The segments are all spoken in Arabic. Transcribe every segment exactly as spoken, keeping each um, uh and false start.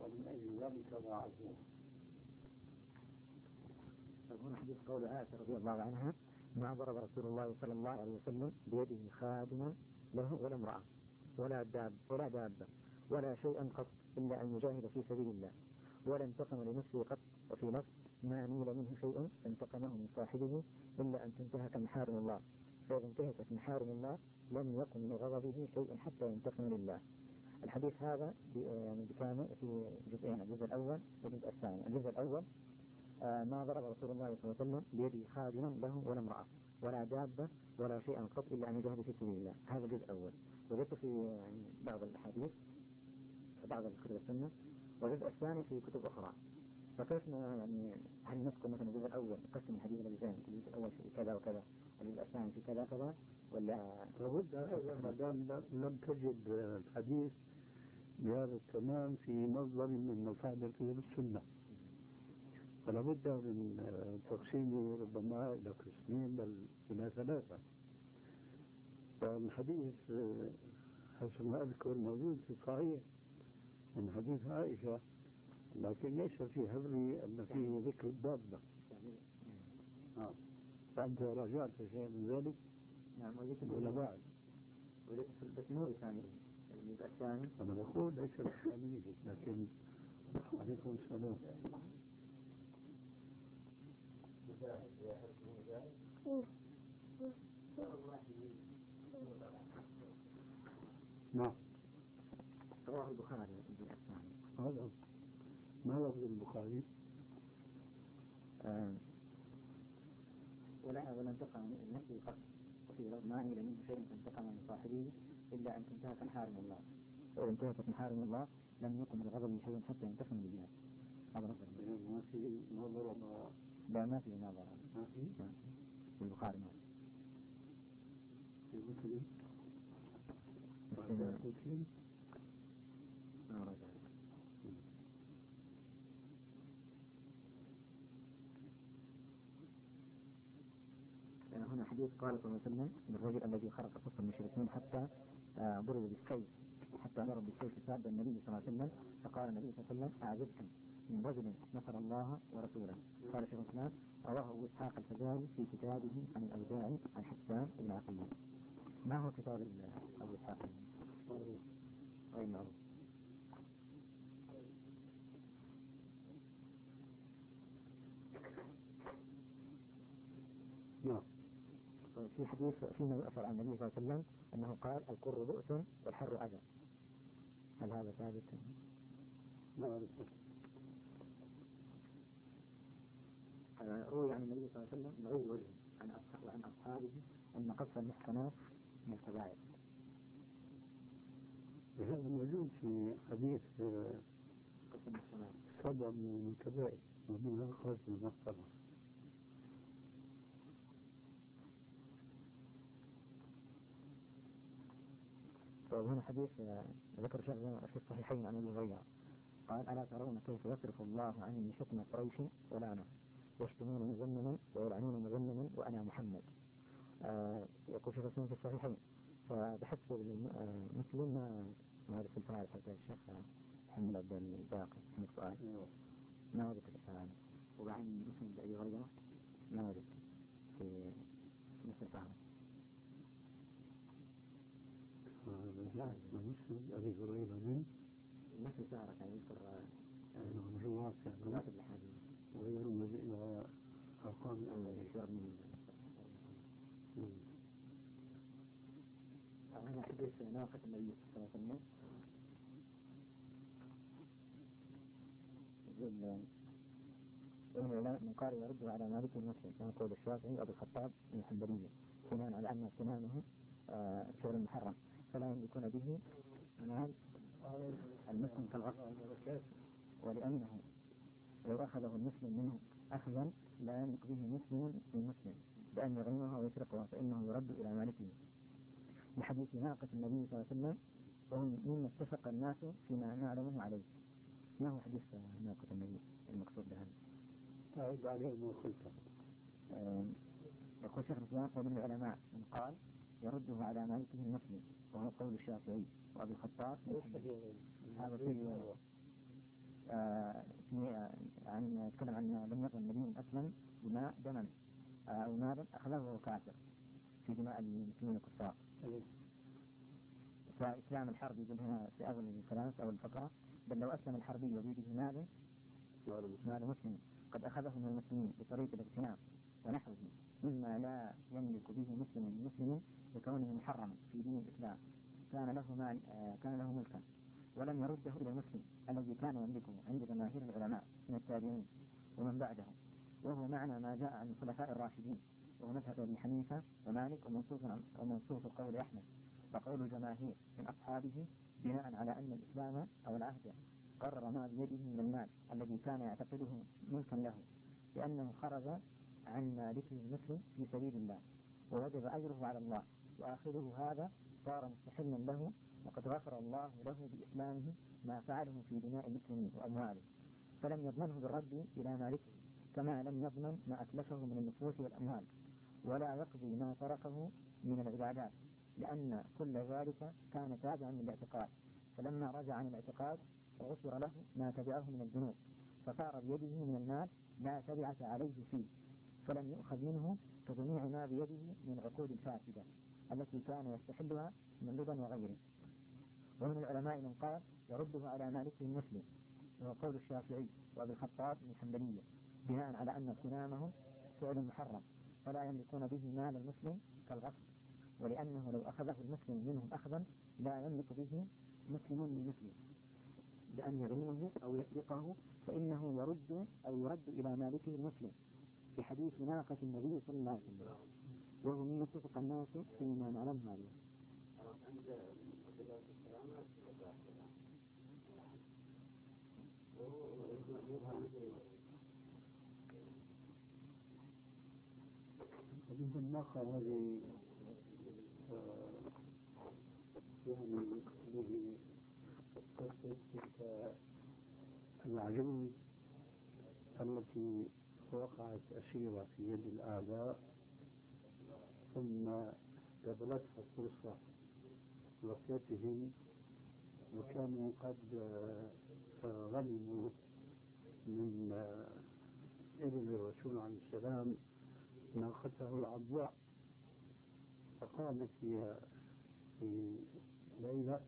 ومن أجل ذلك ضاعفوه. هنا حديث قول عائشة رضي الله عنها: ما ضرب رسول الله صلى الله عليه وسلم بيده خادما له ولا امرأة ولا داب ولا دابة ولا شيئا قط إلا أن يجاهد في سبيل الله، ولا انتقم لنفسه قط. وفي نفس: ما نيل منه شيء انتقمه من صاحبه إلا أن تنتهك محارم الله، فإذا انتهكت محارم الله لم يكن من غضبه شيء حتى ينتقم لله. الحديث هذا يعني بكامل في جزئين: الجزء الأول والجزء الثاني. الجزء الأول: آه ما ضرب رسول الله صلى الله عليه وسلم بيده خادما له ولا امرأة ولا دابة ولا شيئا قط إلا أن يجاهد في سبيل الله. هذا الجزء الأول. وجدت في يعني بعض الأحاديث بعض الكتب السنة، والجزء الثاني في كتب أخرى. فكيف يعني هل نذكر مثلا الجزء الأول نقسم الحديث إلى جزئين: الجزء الأول في كذا وكذا، الجزء الثاني في كذا كذا، ولا لابد ما دام لم تجد الحديث بهذا التمام في مصدر من مصادر كتب السنة، فلا بد من تقسيمه ربما إلى قسمين بل إلى ثلاثة. فالحديث حسب ما أذكر موجود في الصحيح من حديث عائشة، لكن ليس في حفظي أن فيه ذكر الدابة. آه. فأنت راجعت شيء من ذلك؟ نعم، وجدت ولا بعد؟ وجدت في البسنوري ثاني الجزء الثاني. أنا بقول ليس بالكامل، لكن عليكم السلام. نعم. رواه البخاري الجزء الثاني. هذا ما لفظ البخاري؟ آه. ولا ولا انتقم من نفسه قط، وفي ما نيل منه شيء انتقم من صاحبه إلا أن تنتهك محارم الله، فإذا انتهكت محارم الله لم يكن من غضبه شيء حتى ينتقم لله. هذا نظر. ما في نظر. لا، ما في نظر. ما في في البخاري ما في مسلم. مسلم ما رجع. يعني هنا حديث قال صلى الله عليه وسلم للرجل الذي خرق صف المشركين حتى آه ضرب بالسيف، حتى ضرب بالسيف ساب النبي صلى الله عليه وسلم، فقال النبي صلى الله عليه وسلم: أعجبكم من رجل نصر الله ورسوله. قال شيخ الإسلام: رواه أبو إسحاق الفزاري في كتابه عن الأوزاعي عن حسان بن عقيل. ما هو كتاب أبو إسحاق؟ غير معروف. نعم. في حديث فيما أثر عن النبي صلى الله عليه وسلم أنه قال: القر بؤس والحر أذى. هل هذا ثابت؟ ما أعرف. روي عن النبي صلى الله عليه وسلم من غير وجه عن أصحابه وعن أصحابه أن قذف المحصنات من الكبائر. هذا موجود في حديث قذف المحصنات صدى من الكبائر ومنها قذف المحصنة. وهنا حديث ذكر شيء في الصحيحين عن ابي هريره قال: ألا ترون كيف يصرف الله عني شتم قريش ولعنه، يشتمون مذمما ويلعنون مذمما وأنا محمد. آه يقول شيخ الإسلام في الصحيحين. فبحثت مسلم ما ما هذا في الفعل حتى الشيخ محمد عبد الباقي محمد فؤاد ما وجدت الفعل، وبعدين مسلم بأبي هريرة ما وجدت في نفس الفعل. لا مسلم أبي هريرة من نفس الفعل كان يذكر رواة رواة الحديث ويرمز إلى أرقام الأشياء من هذا حديث ناقة النبي صلى الله عليه وسلم. من قال يرد على مالك المسلم كما قول الشافعي وأبو الخطاب من الحنبلية بناء على أن سنانه شغل محرم فلا يملكون به مال المسلم كالغصب، ولأنه لو أخذه المسلم منه أخذا لا يملك به مسلم من مسلم بأن يغنمها ويسرقها فإنه يرد إلى مالكه. لحديث ناقة النبي صلى الله عليه وسلم وهم مما اتفق الناس فيما نعلمه عليه. ما هو حديث ناقة النبي المقصود بهذا؟ أعد عليه ما قلته. يقول شيخ الإسلام: ومن العلماء من قال يرده على مالكه المسلم وهو قول الشافعي وأبي الخطاب. هذا فيه آه في آه عن يتكلم عن لم يكن النبي أسلم بماء دما آه أو مالا أخذه وهو كافر في دماء المسلمين الكفار. فإسلام الحربي يقول هنا في أول الكلام في أول الفقرة بل لو أسلم الحربي وبيده مال مال مسلم قد أخذه من المسلمين بطريق الاغتنام ونحوه مما لا يملك به مسلم المسلم بكونه محرما في دين الإسلام كان له مال آه كان له ملكا ولم يرده إلى المسلم الذي كان يملكه عند جماهير العلماء من التابعين ومن بعدهم، وهو معنى ما جاء عن الخلفاء الراشدين وهو مذهب ابن حنيفة ومالك ومنصوص ومنصوص قول أحمد وقول الجماهير من أصحابه بناء على أن الإسلام أو العهد قرر ما بيده من المال الذي كان يعتقده ملكا له لأنه خرج عن مالكه المسلم في سبيل الله ووجب أجره على الله، وآخره هذا صار مستحلا له وقد غفر الله له بإسلامه ما فعله في دماء المسلمين وأموالهم، فلم يضمنه بالرد إلى مالكه كما لم يضمن ما أتلفه من النفوس والأموال، ولا يقضي ما تركه من العبادات لأن كل ذلك كان تابعا للاعتقاد، فلما رجع عن الاعتقاد غفر له ما تبعه من الذنوب فصار بيده من المال لا تبعة عليه فيه، فلم يؤخذ منه كجميع ما بيده من العقود الفاسدة التي كان يستحلها من ربا وغيره. ومن العلماء من قال يرده على مالكه المسلم وهو قول الشافعي وابي الخطاب من الحنبلية بناء على أن اغتنامهم فعل محرم فلا يملكون به مال المسلم كالغصب، ولأنه لو أخذه المسلم منهم أخذا لا يملك به مسلم من مسلم بأن يغنيه أو يسرقه فإنه يرد أو يرد إلى مالكه المسلم في حديث ناقة النبي صلى الله عليه وسلم، وهو مما اتفق الناس فيما نعلم هذا. حديث الناقة هذه يعني به قصة العجوز التي وقعت أسيرة في يد الأعداء ثم قبلتها فرصة وفيتهم وكانوا قد غنموا من ابن الرسول عليه السلام ناقته العضاء، فقامت فيها في ليلة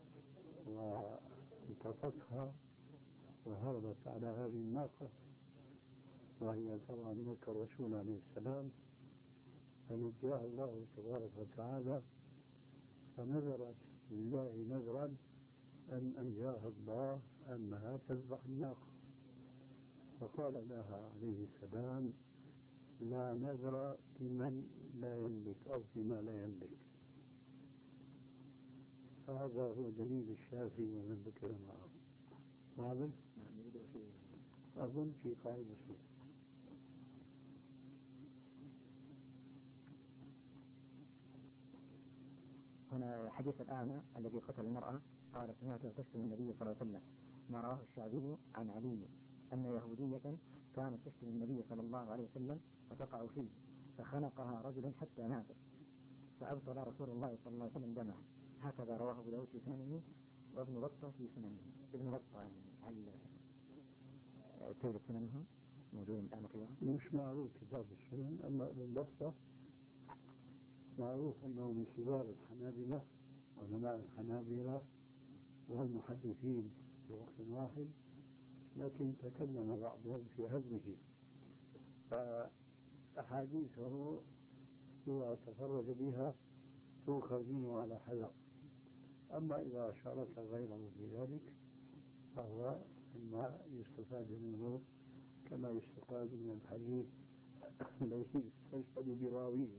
والتقطها وهربت على هذه الناقة وهي طبعا ملك الرسول عليه السلام، فنجاها الله تبارك وتعالى فنذرت لله نذرا أن أنجاها الله أنها تذبح الناقة، فقال لها عليه السلام لا نذر لمن لا يملك أو فيما لا يملك. هذا هو دليل الشافعي ومن ذكر معه. واضح؟ أظن في قاعدة السنة. هنا حديث الأعمى الذي قتل المرأة قال سمعت تشتم النبي صلى الله عليه وسلم، ما رواه الشعبي عن علي أن يهودية كانت تشتم النبي صلى الله عليه وسلم فتقع فيه فخنقها رجل حتى ماتت فأبطل رسول الله صلى الله عليه وسلم دمها. هكذا رواه أبو داود في سننه وابن بطة في سننه. ابن بطة هل توجد سننه موجود الآن فيها؟ مش معروف كتاب السنن، أما ابن بطة معروف أنه من كبار الحنابلة علماء الحنابلة والمحدثين في وقت واحد، لكن تكلم بعضهم في هزمه، فأحاديثه إذا تفرج بها تؤخذ منه على حذر، أما إذا شارك غيره في ذلك فهو مما يستفاد منه كما يستفاد من الحديث الذي يستشهد براويه.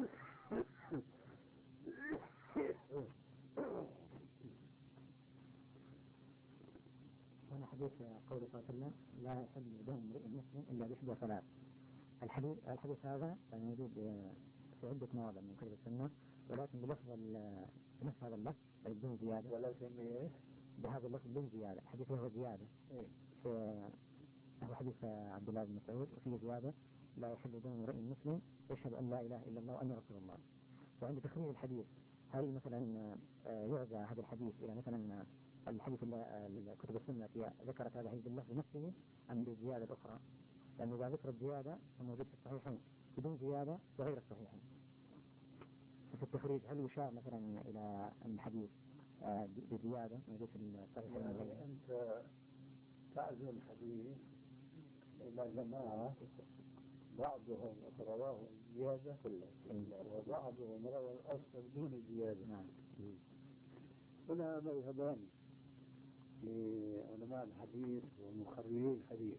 هنا حديث قول صلى الله عليه وسلم لا يحل دم امرئ مسلم إلا بإحدى ثلاث. الحديث الحديث هذا موجود في عدة مواضع من كتب السنة، ولكن بلفظ بنفس هذا اللفظ بدون زيادة، ولكن بهذا اللفظ بدون زيادة. الحديث له زيادة في هو حديث عبد الله بن مسعود وفيه زيادة لا يحل دم امرئ مسلم يشهد أن لا إله إلا الله وأن رسول الله. وعند تخريج الحديث هل مثلا يعزى هذا الحديث إلى مثلا الحديث الكتب السنة ذكرت هذا الحديث باللفظ نفسه أم بالزيادة الأخرى؟ لأنه إذا ذكر الزيادة فموجود في الصحيحين بدون زيادة وغير الصحيحين. في التخريج هل يشار مثلا إلى الحديث بزيادة موجود في الصحيحين؟ يعني أنت تعزو الحديث إلى جماعة بعضهم رواه زيادة وبعضهم روى الأصل بدون زيادة. نعم. هنا مذهبان لعلماء الحديث ومخرجي الحديث.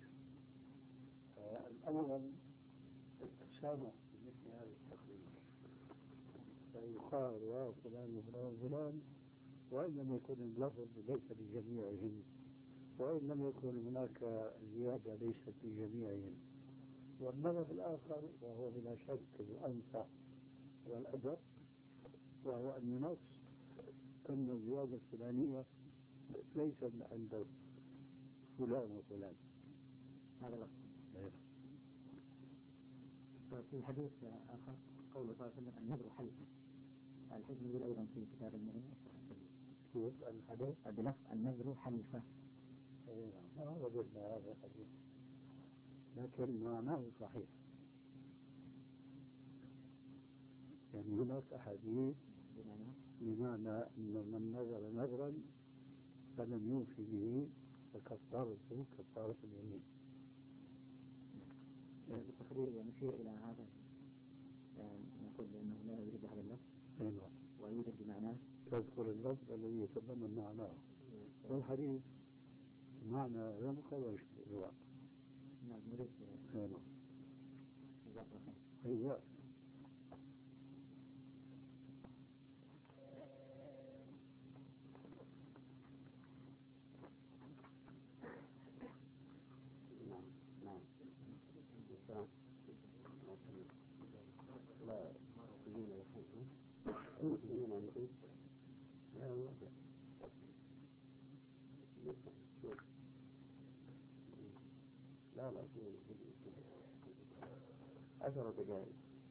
الأول التسامح بمثل هذا التخريج، فيقال رواه فلان وفلان وفلان وإن لم يكن اللفظ ليس لجميعهم، وإن لم يكن هناك زيادة ليست لجميعهم. والمذهب الآخر وهو بلا شك الأنصح والأدب، وهو أن ينص أن الزيادة الفلانية ليست عند فلان وفلان. هذا لفظ. في حديث آخر قول صلى الله عليه وسلم النذر حلف. الحديث موجود أيضا في كتاب المؤمن. كيف الحديث؟ بلفظ النذر حلفة. ما وجدنا هذا الحديث، لكن معناه صحيح. يعني هناك أحاديث بمعنى أن من نذر نذرا فلم يوفي به فكفارته كفارة اليمين. التقرير يشير إلى هذا، نقول بأنه لا يريد هذا اللفظ ويوجد بمعناه، تذكر اللفظ الذي يتضمن معناه، والحديث معنى رمق ويشبه الواقع. نعم نريد. أيوة. لا لا عشرة دقائق.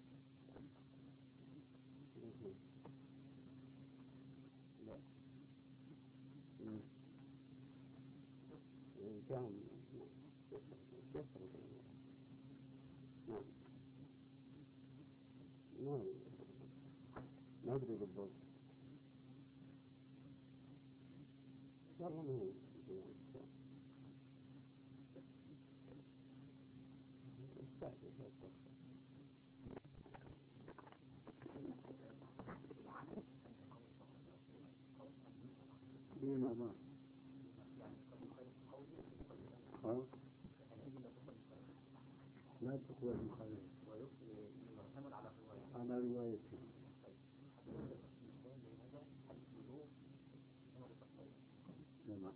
لا كم نعم نعم ما أدري بالضبط. والله ما ها لا تقوى المخالفة على روايته. نعم.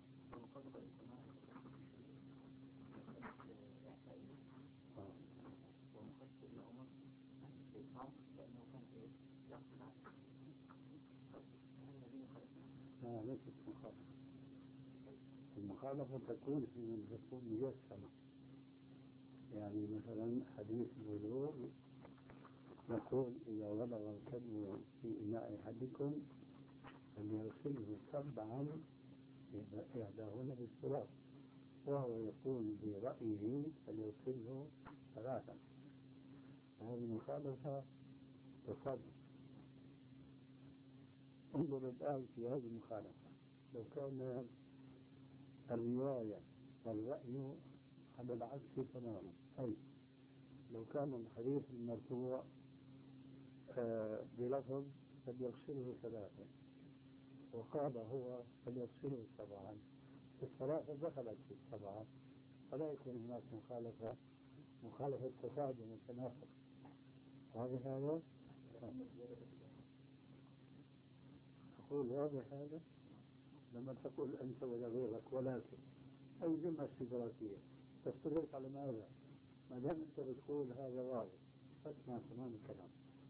لا ليست مخالفة. المخالفة تكون في من تكون مجسمة. يعني مثلا حديث البلوغ نقول إذا بلغ الكلب في إناء أحدكم فليغسله سبعا إحداهن بالتراب، وهو يقول برأيه فليغسله ثلاثا. هذه مخالفة تصرف. انظر الآن في هذه المخالفة، لو كان الرواية والرأي على العكس تماما، أي لو كان الحديث المرفوع آه بلفظ فليغسله ثلاثة وقال هو فليغسله سبعا، الثلاثة دخلت في السبعة، فلا يكون هناك مخالفة مخالفة تصادم وتناقض. واضح هذا؟ أقول واضح هذا؟ لما تقول أنت ولا غيرك ولكن أي جملة استدراكية تستدرك على ماذا؟ ما دام أنت بتقول هذا واضح فاسمع تمام الكلام.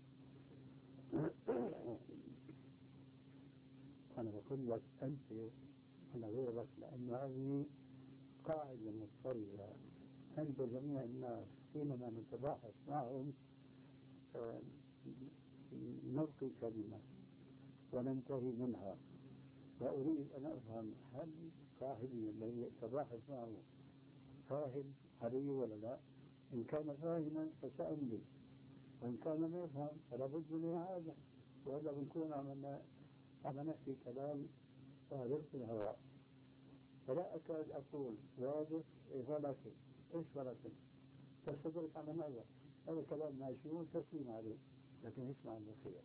أنا بقول لك أنت ولا غيرك لأن هذه قاعدة مضطردة عند جميع الناس. حينما نتباحث معهم نلقي كلمة وننتهي منها. وأريد أن أفهم هل صاحبي الذي أتباحث معه فاهم علي ولا لا؟ إن كان فاهما فسأملي، وإن كان لا يفهم فلا بد من إعادة، وإلا بنكون عملنا عم نحكي كلام صادر في الهواء. فلا أكاد أقول واضح إيه ولكن إيش ولكن تصدرك على ماذا؟ هذا كلام ماشيون تسليم عليه، لكن اسمع النصيحة.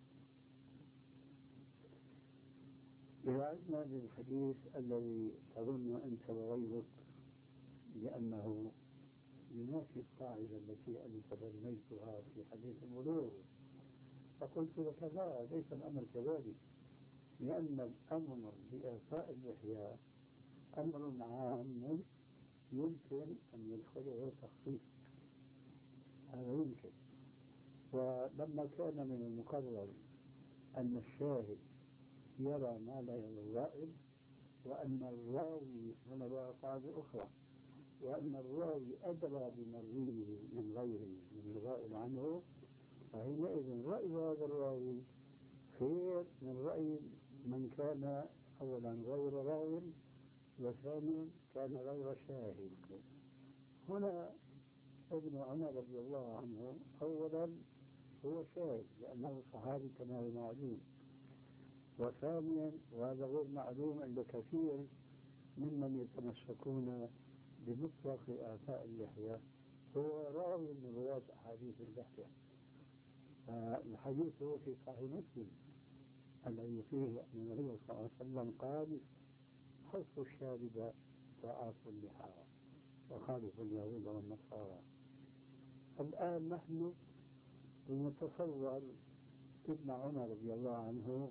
إذا عدنا للحديث الذي تظن أنت وغيرك لأنه ينافي القاعدة التي أنا تبنيتها في حديث البلوغ، فقلت لك لا، ليس الأمر كذلك، لأن الأمر بإعفاء اللحية أمر عام يمكن أن يدخله تخصيص، هذا يمكن. ولما كان من المقرر أن الشاهد يرى ما لا يرى الرائد، وأن الراوي هنا بقى قاعدة أخرى، وأن الراوي أدرى بمرويه من غيره من الغائب عنه، فحينئذ رأي هذا الراوي خير من رأي من كان أولا غير راو، وثانيا كان غير شاهد. هنا ابن عمر رضي الله عنه أولا هو شاهد لأنه صحابي كما هو معلوم، وثانيا وهذا غير معلوم عند كثير ممن يتمسكون بمطلق إعفاء اللحية، هو راوي من رواة أحاديث اللحية. الحديث هو في صحيح مسلم الذي فيه أن النبي صلى الله عليه وسلم قال: حف الشارب وآف اللحى وخالف اليهود والنصارى. الآن نحن نتصور ابن عمر رضي الله عنه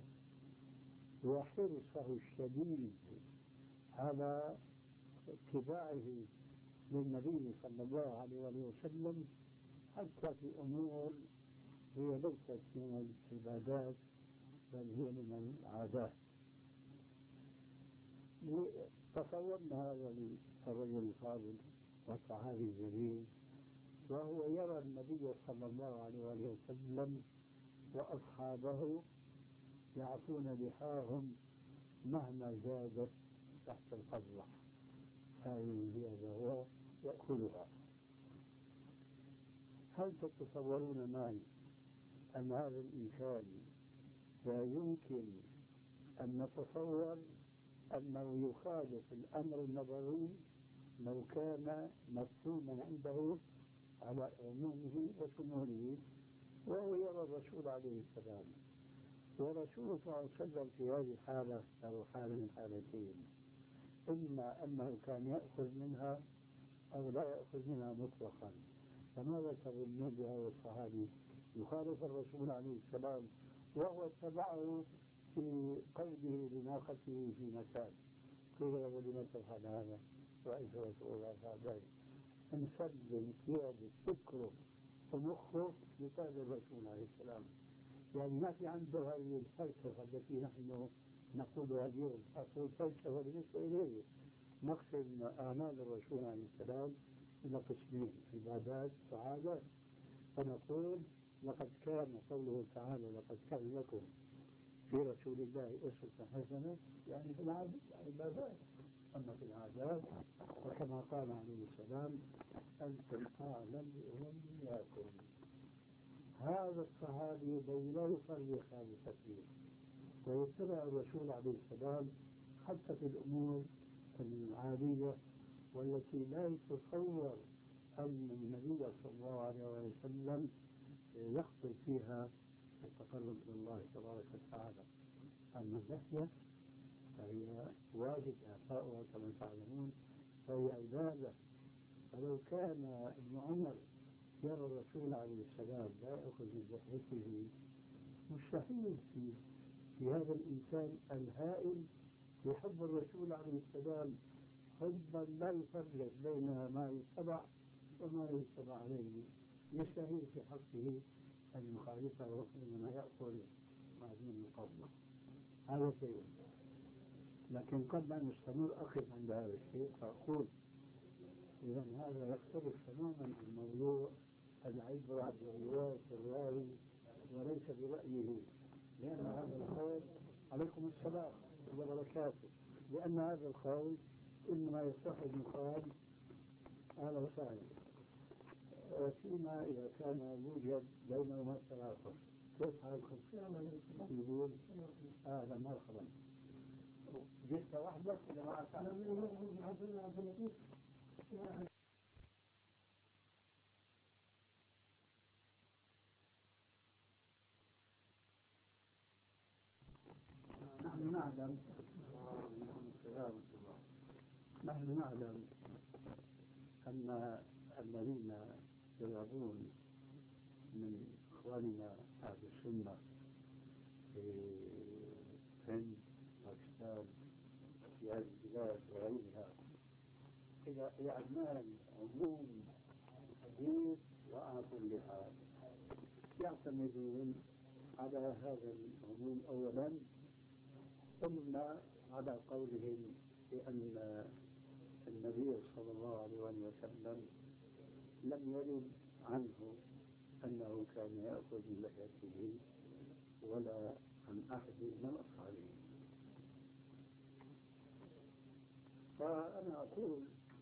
وحرصه الشديد على اتباعه للنبي صلى الله عليه وسلم حتى في أمور هي ليست من العبادات بل هي من العادات. تصورنا هذا الرجل الفاضل والصحابي الجليل وهو يرى النبي صلى الله عليه وسلم وأصحابه يعفون لحاهم مهما زادت تحت القبضة، هذه زيادة هو يأكلها. هل تتصورون معي أن هذا الإنسان لا يمكن أن نتصور أنه يخالف الأمر النبوي لو كان مفهوما عنده على عمومه وشموله، وهو يرى الرسول عليه السلام، ورسول صلى الله عليه وسلم في هذه الحالة له حالة من حالتين: إما أنه كان يأخذ منها أو لا يأخذ منها مطلقا. فماذا تظنون بهذا الصحابي يخالف الرسول عليه السلام وهو اتبعه في قيده لناقته في مكان؟ قيل له: لم تفعل هذا؟ رأيت رسول الله فعل ذلك. نسلم قيادة فكره ومخه لقيادة الرسول عليه السلام، يعني ما في عنده هذه الفلسفة التي نحن نقولها اليوم. أصل الفلسفة بالنسبة إليه نقسم أعمال الرسول عليه السلام إلى قسمين: عبادات وعادات. فنقول لقد كان قوله تعالى: لقد كان لكم في رسول الله أسوة حسنة، يعني في العبادات. أما في العادات وكما قال عليه السلام: أنتم أعلم بأمنياتكم. هذا الصحابي الذي لا يفرق هذه التفريق ويتبع الرسول عليه السلام حتى في الأمور العادية والتي لا يتصور أن النبي صلى الله عليه وسلم يخطئ فيها التقرب إلى الله تبارك وتعالى. أما اللحية فهي واجب إعفاؤها كما تعلمون، فهي عبادة. فلو كان ابن عمر يرى الرسول عليه السلام لا يأخذ من لحيته، مستحيل في, في هذا الإنسان الهائل يحب الرسول عليه السلام حبا لا يفرق بين ما يتبع وما يتبع عليه، يستحيل في حقه أن يخالفه حينما يأكل معدوم القبضة. هذا شيء. لكن قبل أن نستمر أقف عند هذا الشيء فأقول: إذا هذا يختلف تماما عن موضوع العبرة برواية الراوي وليس برأيه، لأن هذا القول عليكم السلام وبركاته. لأن هذا القول إنما يصح المقال أهلا وسهلا فيما إذا كان يوجد بينهما تناقض. كيف حالكم؟ يقول أهلا مرحبا. جئت وحدك ولا معك؟ نحن نعلم نحن نعلم أن الذين يذهبون من إخواننا أهل السنة في الهند باكستان في هذه البلاد وغيرها إلى إعمال عموم الحديث وعلى كل حال يعتمدون على هذا العموم أولا، ثم على قولهم بأن النبي صلى الله عليه وسلم لم يرد عنه أنه كان يأخذ من لحيته ولا عن أحد من أصحابه. فأنا أقول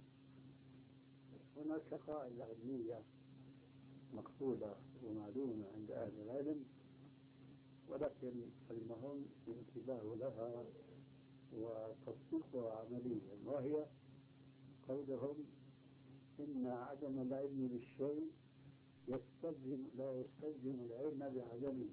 هناك قاعدة علمية مقبولة ومعلومة عند أهل العلم، ولكن المهم الانتباه لها وتطبيقها عمليا، وهي قولهم إن عدم العلم بالشيء يستلزم لا يستلزم العلم بعدمه.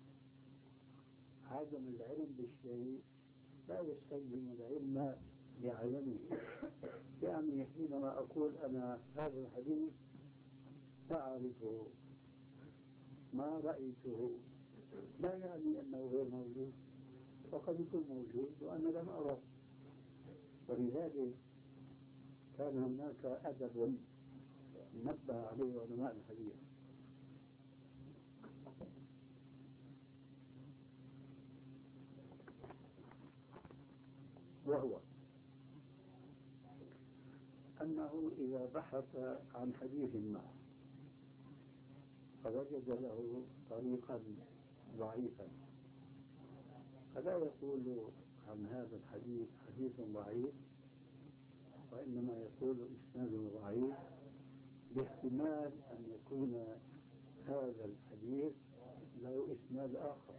عدم العلم بالشيء لا يستلزم العلم بعدمه. يعني حينما أقول أنا هذا الحديث أعرفه ما رأيته لا يعني أنه غير موجود، وقد يكون موجود وأنا لم أره. ولذلك كان هناك أدب نبه عليه علماء الحديث، وهو أنه إذا بحث عن حديث ما فوجد له طريقا ضعيفا فلا يقول عن هذا الحديث حديث ضعيف، وإنما يقول إسناده ضعيف، باحتمال أن يكون هذا الحديث له إسناد آخر،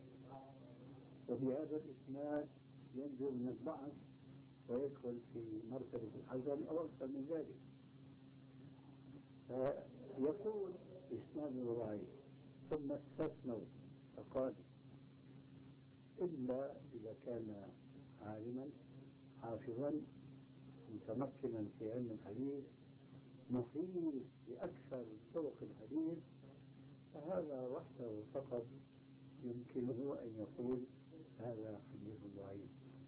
وبهذا الإسناد ينزل من الضعف ويدخل في مرتبة الحسن أو أكثر من ذلك. فيقول إسناده ضعيف ثم استثنوا فقال إلا إذا كان عالما حافظا متمكنا في علم الحديث محيط بأكثر طرق الحديث، فهذا وحده فقط يمكنه أن يقول هذا حديث ضعيف.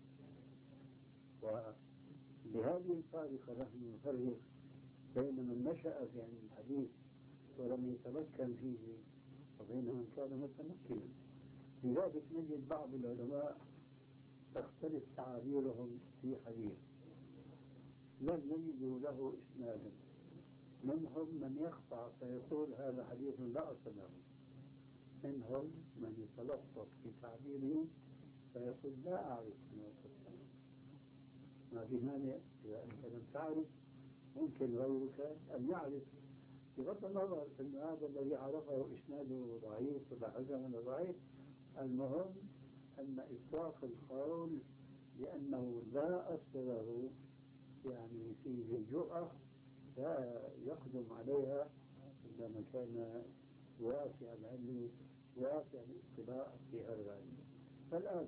وبهذه الطريقة نحن نفرق بين من نشأ في علم الحديث ولم يتمكن فيه وبين من كان متمكنا. لذلك نجد بعض العلماء تختلف تعابيرهم في حديث لم يجدوا له إسنادا، منهم من يخطأ فيقول هذا حديث لا أصل له، منهم من يتلطف في تعبيره فيقول لا أعرف ما أصل. ما في مانع إذا أنت لم تعرف ممكن غيرك أن يعرف، بغض النظر أن هذا الذي عرفه إسناده ضعيف ولا حسن ولا ضعيف. المهم أن إطلاق القول لأنه لا أصل له يعني فيه جرأة لا يقدم عليها عندما كان واسع العلم واسع الاطلاع في هذا العلم. فالآن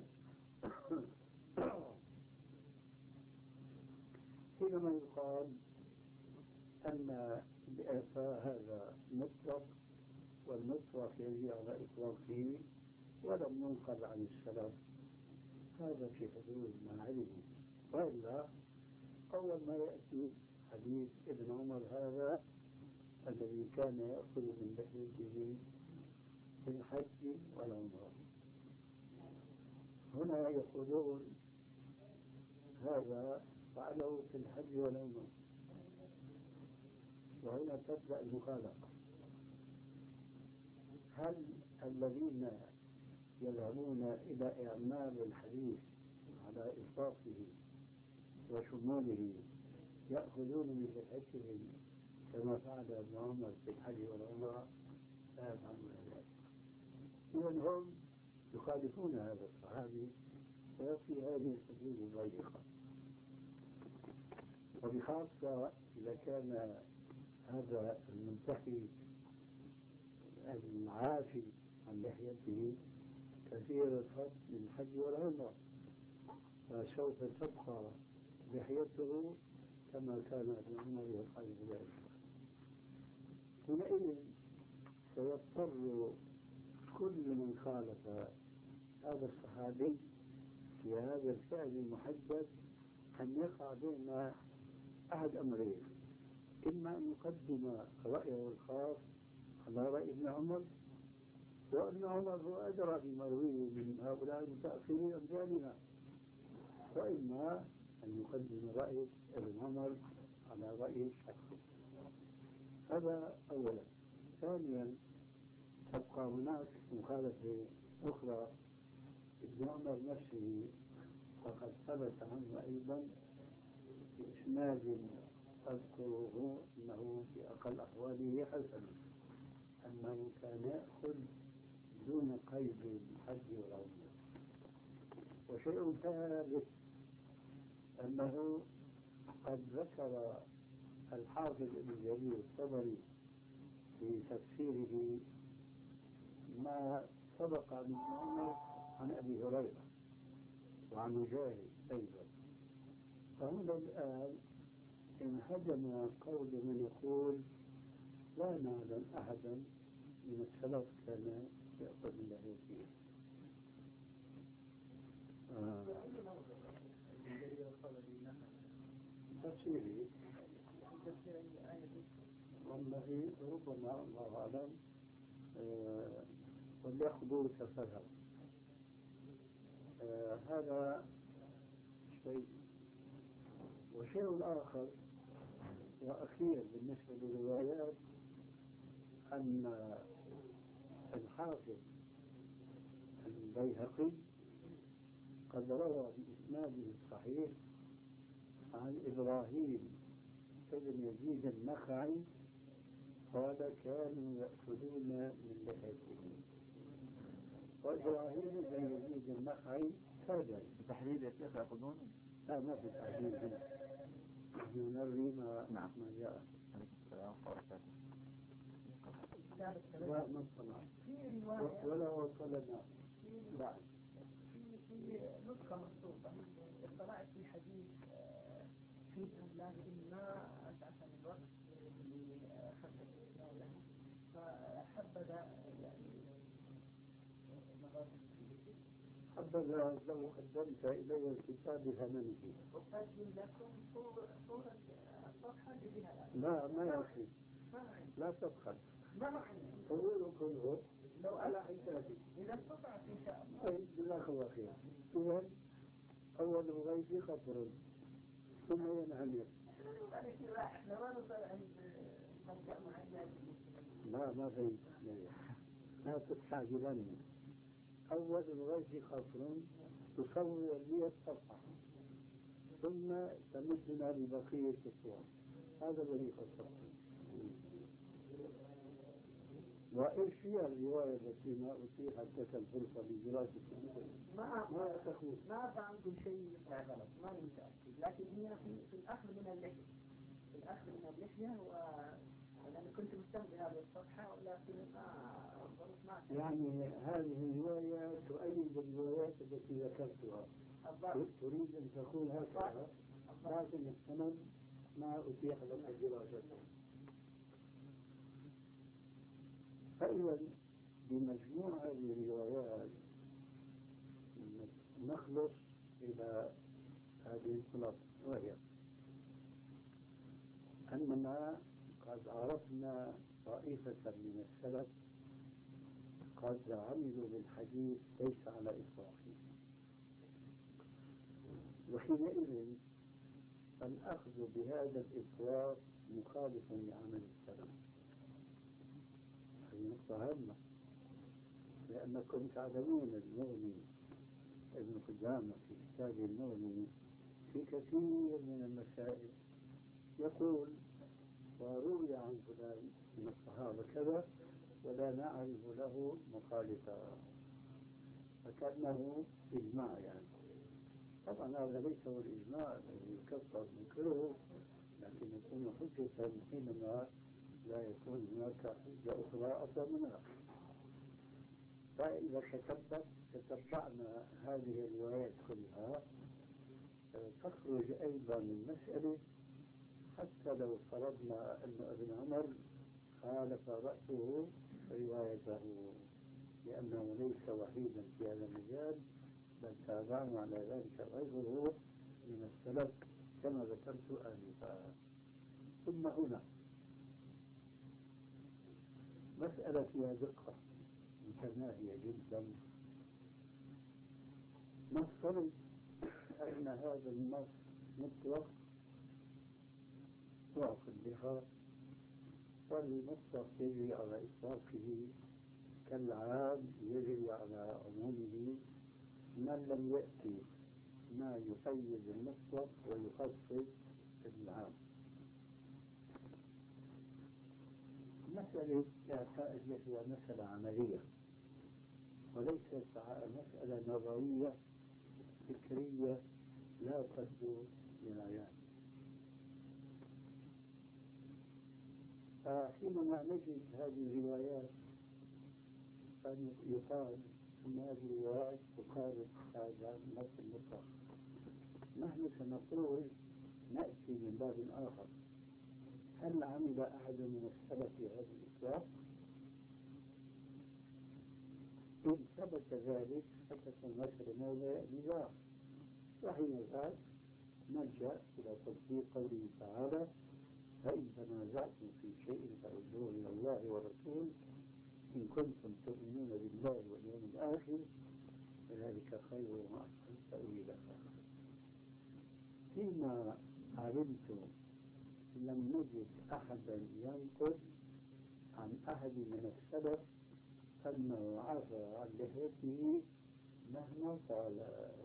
حينما يقال أن الإعفاء هذا مطلق والمطلق يجري على إطلاقه ولم ينقل عن السلف، هذا في حدود ما علمه. وإلا أول ما يأتي حديث ابن عمر هذا الذي كان يأخذ من لحيته في الحج والعمرة، هنا يقولون هذا فعله في الحج والعمرة، وهنا تبدأ المخالفة. هل الذين يذهبون إلى إعمال الحديث على إطلاقه وشموله يأخذون من لحيتهم كما فعل ابن عمر في الحج والعمرة لا يفعلون ذلك. إذن هم يخالفون هذا الصحابي وفي هذه الحدود الضيقة، وبخاصة إذا كان هذا المنتهي العافي عن لحيته كثير الفضل للحج والعمرة، فسوف تبقى لحيته كما كان ابن عمر يخالف ذلك. حينئذ سيضطر كل من خالف هذا الصحابي في هذا الفعل المحدد أن يقع بين أحد أمرين: إما أن يقدم رأيه الخاص على رأي ابن عمر، وابن عمر هو أدرى بما يرويه من هؤلاء المتأخرين أمثالنا، وإما أن يقدم رأي ابن عمر على رأي الشخص. هذا أولا. ثانيا، تبقى هناك مخالفة أخرى. ابن عمر نفسه فقد ثبت عنه أيضا بإسناد أذكره أنه في أقل أحواله حسن، أنه كان يأخذ دون قيد الحج والعمرة. وشيء ثالث، أنه قد ذكر الحافظ ابن جرير الطبري في تفسيره ما سبق عن ابن عمر عن أبي هريرة وعن مجاهد أيضا. فهنا الآن انهدم قول من يقول لا نعلم أحدا من السلف كان يأخذ من لحيته. تفسيري والله ربما الله أعلم آه وليأخذوا تفسيرها. آه هذا شيء. وشيء آخر وأخير بالنسبة للروايات، أن الحافظ البيهقي قد روى بإسناده الصحيح عن إبراهيم ابن يزيد النخعي قال كانوا يأخذون من لحيتهم. وإبراهيم بن يزيد النخعي هذا تحديد يا شيخ يأخذون؟ لا، ما في تحديد هنا، نحن نروي ما نعم ما جاء. لا ما اطلع ولا وصلنا بعد. في نسخة مكتوبة اطلعت في حديث فيها، لكن ما أسعفني الوقت لخمسة أسئلة، فحبذا يعني حبذا لو قدمت إلي الكتاب بثمنه. أسجل لكم صورة الصفحة بها. لا ما يكفي، لا تبخل، ما عندي طويل كله لو على حسابي إذا استطعت إن شاء الله. طيب جزاك الله خير. إذن أول الغيث خطر ثم ينعمر. احنا ما نوصل عند مبدأ معين. لا ما في لا تستعجلن. أول الغيث خطر تصور لي الصفحة ثم تمدنا ببقية الصور. هذا الذي خطرته. وإيش هي الرواية التي ما أتيحت لك الفرصة لدراسة ما ما تقول؟ ما بعمل شيء يطلع غلط، ما متأكد، لكن هي في في الأخذ من اللحية، في الأخذ من اللحية. و أنا كنت مهتم بهذه الصفحة ولكن ما ما يعني هذه الرواية تؤيد الروايات التي ذكرتها. تريد أن تقول هكذا، لكن السند ما أتيح لك دراسته. فإذا بمجموع هذه الروايات نخلص إلى هذه الخلاصة، وهي أننا قد عرفنا طائفة من السلف قد عملوا بالحديث ليس على إطلاقه، وحينئذ الأخذ بهذا الإطلاق مخالف لعمل السلف. هذه نقطة هامة. لأنكم تعلمون المغني ابن قدامة في كتابه المغني في كثير من المسائل يقول وروي عن فلان من الصحابة كذا ولا نعرف له مخالفا، فكأنه إجماع يعني. طبعا هذا ليس هو الإجماع الذي يكفر منكره، لكن يكون حجة حينما لا يكون هناك حجة أخرى أقوى منها. فإذا تتبع تتبعنا هذه الروايات كلها تخرج أيضا المسألة، حتى لو فرضنا أن ابن عمر خالف رأسه روايته لأنه ليس وحيدا في هذا المجال، بل تابعنا على ذلك غيره من السلف كما ذكرت آنفا. ثم هنا مسألة فيها دقة متناهية جدا. نفترض أن هذا النص مطلق معقل بها، والمطلق يجري على إطلاقه كالعام يجري على عمومه، من لم يأتي ما يقيد المطلق ويخصص العام. مسألة إعطاء هي مسألة عملية وليست مسألة نظرية فكرية لا تبدو للعيان. فحينما نجد هذه الروايات يقال أن هذه الروايات تقارب هذا النص المطلق، نحن سنقول نأتي من باب آخر: هل عمل أحد من السلف بهذا الإطلاق؟ إن ثبت ذلك ثبت المسألة موضع نزاع، وحينئذ نلجأ إلى تطبيق قوله تعالى: فإن تنازعتم في شيء فردوه إلى الله والرسول إن كنتم تؤمنون بالله واليوم الآخر فذلك خير وأحسن تأويلا. فيما علمت لم نجد أحدا ينقل عن أحد من السلف أنه عفى عن لحيته مهما قال،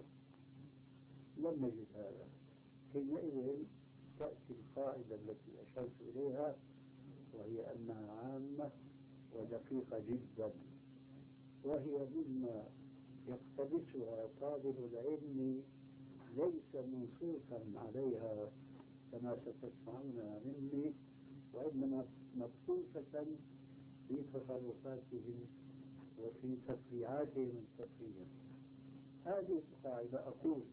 لم نجد هذا. حينئذ تأتي القاعدة التي أشرت إليها، وهي أنها عامة ودقيقة جدا، وهي مما يقتبسها طالب العلم ليس منصوصا عليها كما ستسمعون مني، وإنما مبثوثة في تصرفاتهم وفي تفريعاتهم الفقهية. هذه القاعدة أقول: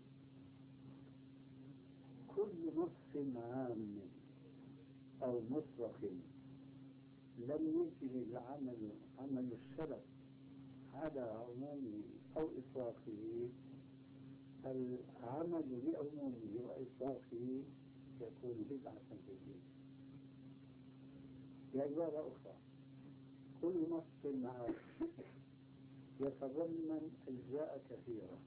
كل نص عام أو مطلق لم يجري العمل عمل السلف على عمومه أو إطلاقه، العمل بعمومه وإطلاقه يكون بدعة في الدين. بعبارة أخرى، كل نص عام يتضمن أجزاء كثيرة،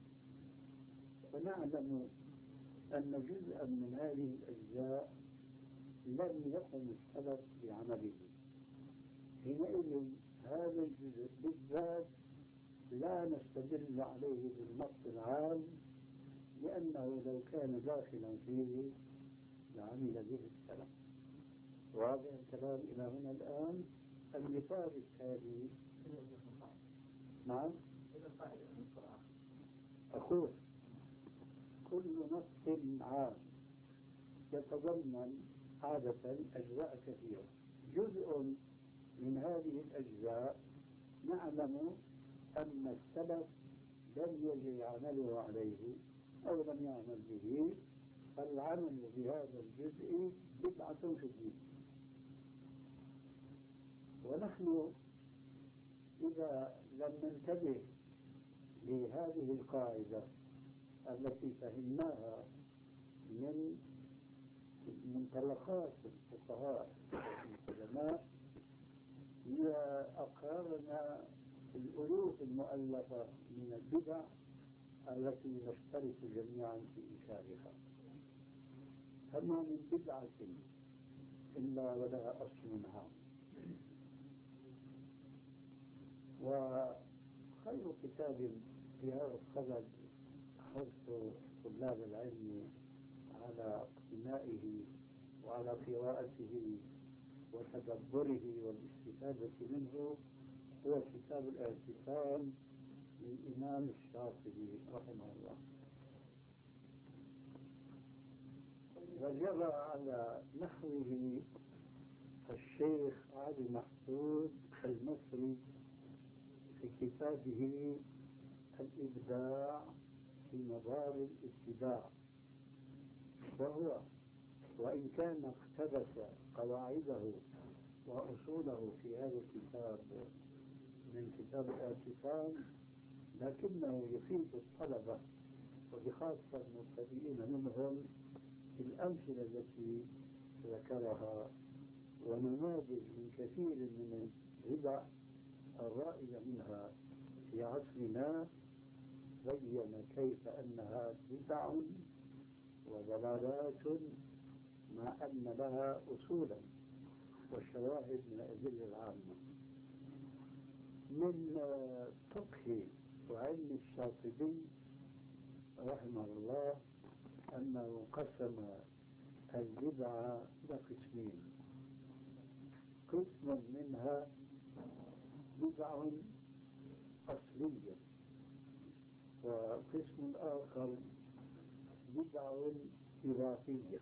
ونعلم أن جزءا من هذه الأجزاء لم يقم السلف بعمله. حينئذ هذا الجزء بالذات لا نستدل عليه بالنص العام، لأنه لو كان داخلا فيه لعمل به السلف. واضح الكلام إلى هنا الآن؟ المثال التالي. نعم أقول: كل نص عام يتضمن عادة أجزاء كثيرة، جزء من هذه الأجزاء نعلم أن السلف لم يجري عمله عليه أو لم يعمل به، فالعمل بهذا الجزء بدعة في الدين. ونحن إذا لم ننتبه لهذه القاعدة التي فهمناها من منطلقات الفقهاء والعلماء، أقررنا الألوف المؤلفة من البدع التي نشترك جميعا في إنكارها. فما من بدعة إلا ولها أصل عام، خير كتاب في هذا الصدد حرص طلاب العلم على اقتنائه وعلى قراءته وتدبره والاستفادة منه هو كتاب الاعتصام للإمام الشاطبي رحمه الله. وجرى على نحوه الشيخ علي محمود المصري في كتابه الإبداع في مدار الابتداع، وهو وإن كان اقتبس قواعده وأصوله في هذا الكتاب من كتاب الاعتصام، لكنه يفيد الطلبة وبخاصة المبتدئين منهم الأمثلة التي ذكرها ونماذج من كثير من البدع الرائدة منها في عصرنا، بين كيف أنها بدع وضلالات مع أن لها أصولا وشواهد من الأدلة العامة. من فقه وعلم الشاطبي رحمه الله أنه قسم البدع إلى قسمين: قسم منها بدع أصلية، وقسم آخر بدع إضافية.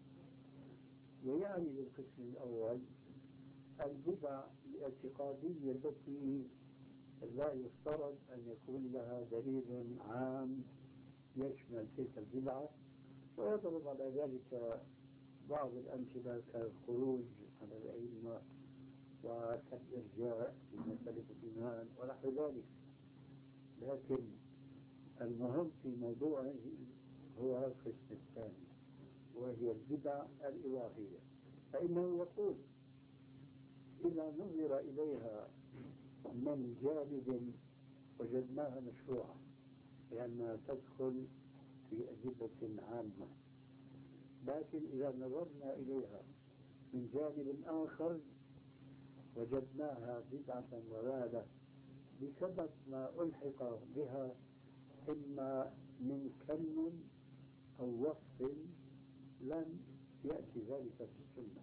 ويعني بالقسم الأول البدع الاعتقادية التي لا يفترض أن يكون لها دليل عام يشمل تلك البدعة، ويضرب على ذلك بعض الأمثلة كالخروج على الأئمة وكالإرجاء في مسألة الإيمان ونحو ذلك. لكن المهم في موضوعه هو القسم الثاني، وهي البدع الإضافية، فإنه يقول إذا نظر إليها من جانب وجدناها مشروعة لأنها تدخل في أدلة عامة، لكن إذا نظرنا إليها من جانب آخر وجدناها بدعة ضلالة بسبب ما ألحق بها إما من كم أو وصف لم يأتي ذلك في السنة.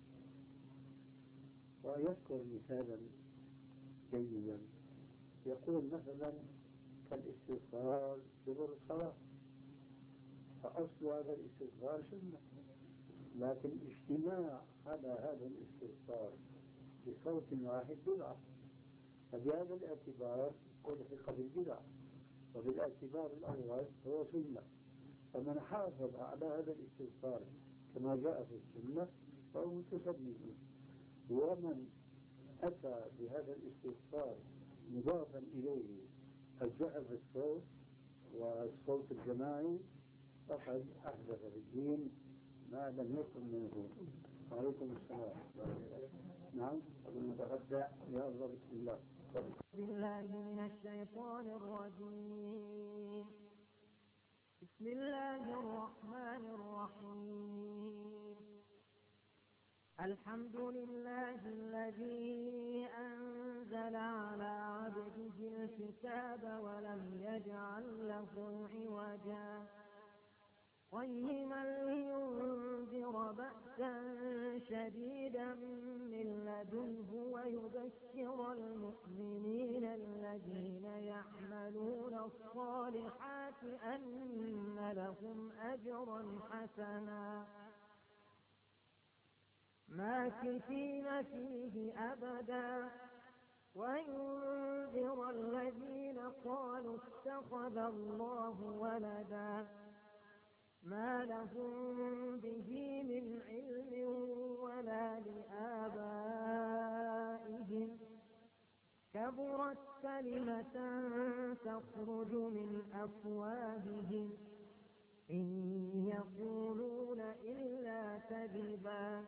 ويذكر مثالا جيدا، يقول مثلا كالاستغفار دبر الصلاة، فأصل هذا الاستغفار سنة، لكن اجتماع على هذا الاستغفار بصوت واحد بدعة، فبهذا الاعتبار ألحق بالبدع، وبالاعتبار الأول هو سنة. فمن حافظ على هذا الاستغفار كما جاء في السنة فهو متسنن، ومن أتى بهذا الاستغفار مضافا إليه الجهر بالصوت والصوت الجماعي فقد أحدث في الدين ما لم يكن منه. وعليكم السلام. نعم المتغدى يا الله. بسم الله. بالله من الشيطان الرجيم. بسم الله الرحمن الرحيم. الحمد لله الذي أنزل على عبده الكتاب ولم يجعل له عوجا قيما لينذر بأسا شديدا من لدنه ويبشر المؤمنين الذين يعملون الصالحات أن لهم أجرا حسنا ماكثين فيه أبدا وينذر الذين قالوا اتخذ الله ولدا ما لهم به من علم ولا لآبائهم كبرت كلمة تخرج من أفواههم إن يقولون إلا كذبا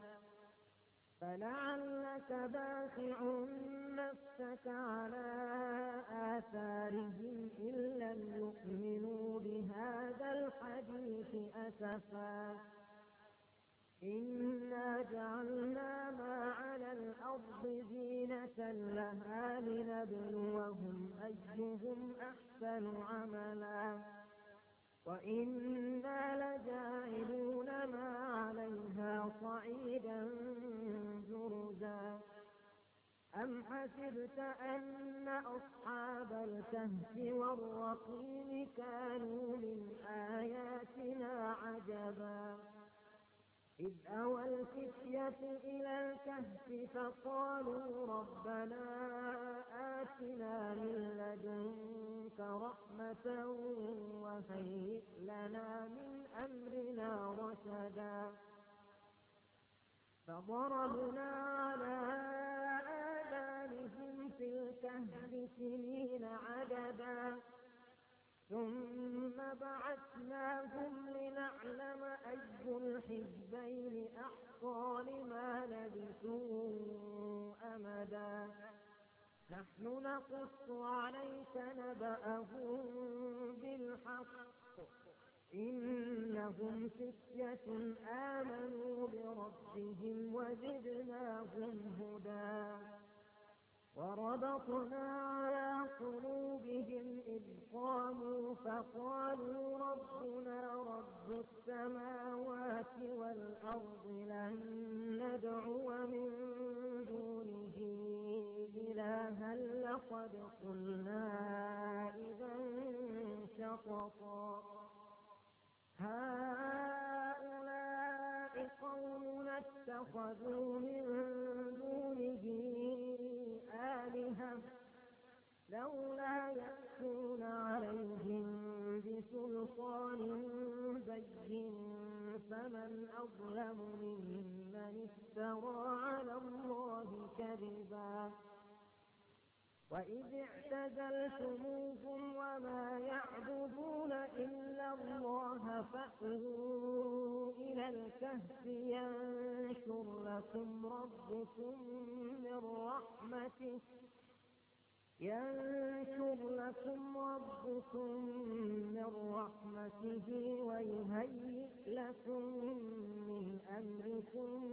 فلعلك باخع نفسك على آثارهم إن لم يؤمنوا بهذا الحديث أسفا إنا جعلنا ما على الأرض زينة لها لنبلوهم أيهم أحسن عملا وإنا لجاعلون ما عليها صعيدا جرزا أم حسبت أن أصحاب الكهف والرقيم كانوا من آياتنا عجبا إذ أوى الفتية إلى الكهف فقالوا ربنا آتنا من لدنك رحمة وهيئ لنا من أمرنا رشدا فضربنا على آذانهم في الكهف سنين عددا ثم بعثناهم لنعلم أي الحزبين أحصى لما لبثوا أمدا نحن نقص عليك نبأهم بالحق إنهم فتية آمنوا بربهم وزدناهم هدى وربطنا على قلوبهم إذ قاموا فقالوا ربنا رب السماوات والأرض لن ندعو من دونه إلها لقد قلنا إذا شططا هؤلاء قومنا اتخذوا من دونه آلهة لولا يأتون عليهم بسلطان بين فمن أظلم ممن افترى على الله كذبا وإذ اعتزلتموهم وما يعبدون إلا الله فأووا إلى الكهف ينشر لكم ربكم من رحمته ينشر لكم ربكم من رحمته ويهيئ لكم من أمركم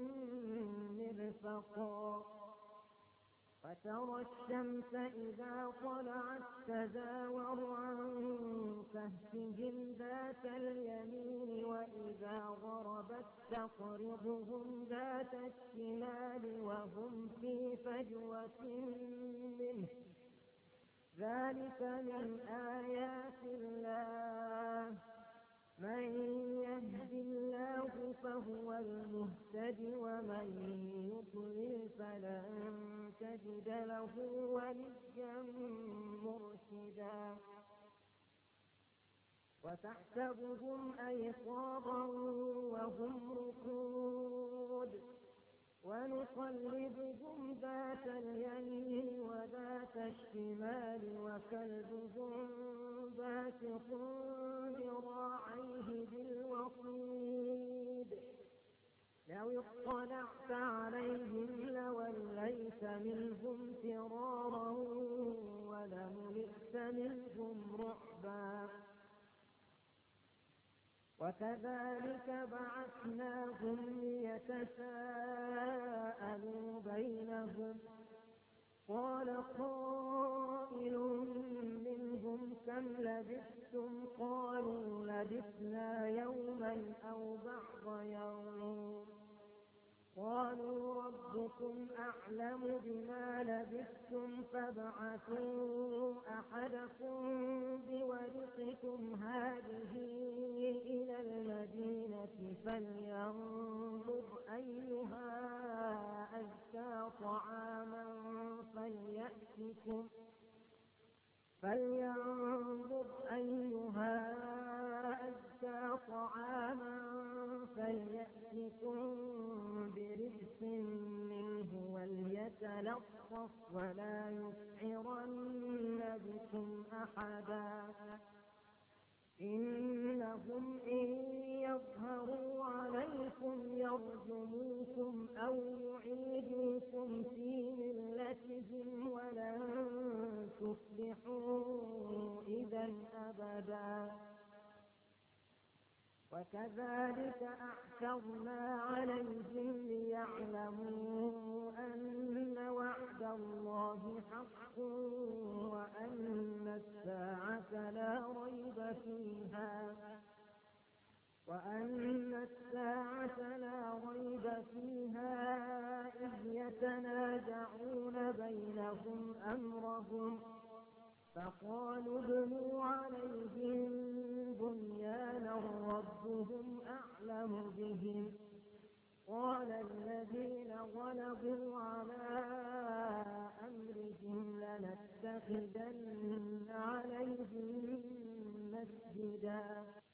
مرفقا فترى الشمس إذا طلعت تزاور عن كهفهم ذات اليمين وإذا غربت تقرضهم ذات الشمال وهم في فجوة منه ذلك من آيات الله من يهد الله فهو المهتد ومن يضلل فلن تجد له وليا مرشدا وتحسبهم أيقاظا وهم رقود ونقلبهم ذات اليمين وذات الشمال وكلبهم باسط ذراعيه بالوصيد لو اطلعت عليهم لوليت منهم فرارا ولملئت منهم رعبا وكذلك بعثناهم ليتساءلوا بينهم قال قائل منهم كم لبثتم قالوا لبثنا يوما أو بعض يوم قالوا ربكم أعلم بما لبثتم فابعثوا أحدكم بورقكم هذه إلى المدينة فلينظر أيها أزكى طعاما فليأتكم فلينظر أيها أزكى طعاما فليأتكم برزق منه وليتلطف ولا يسعرن بكم أحدا إنهم إن يظهروا عليكم يرجموكم أو يعيدوكم في ملتهم ولن تفلحوا إذا أبدا وكذلك أعثرنا عليهم ليعلموا أن وعد الله حق وأن الساعة لا ريب فيها وأن الساعة لا ريب فيها إذ يتنازعون بينهم أمرهم فقالوا ابنوا عليهم بنيانا ربهم أعلم بهم قال الذين غلبوا على أمرهم لنتخذن عليهم مسجدا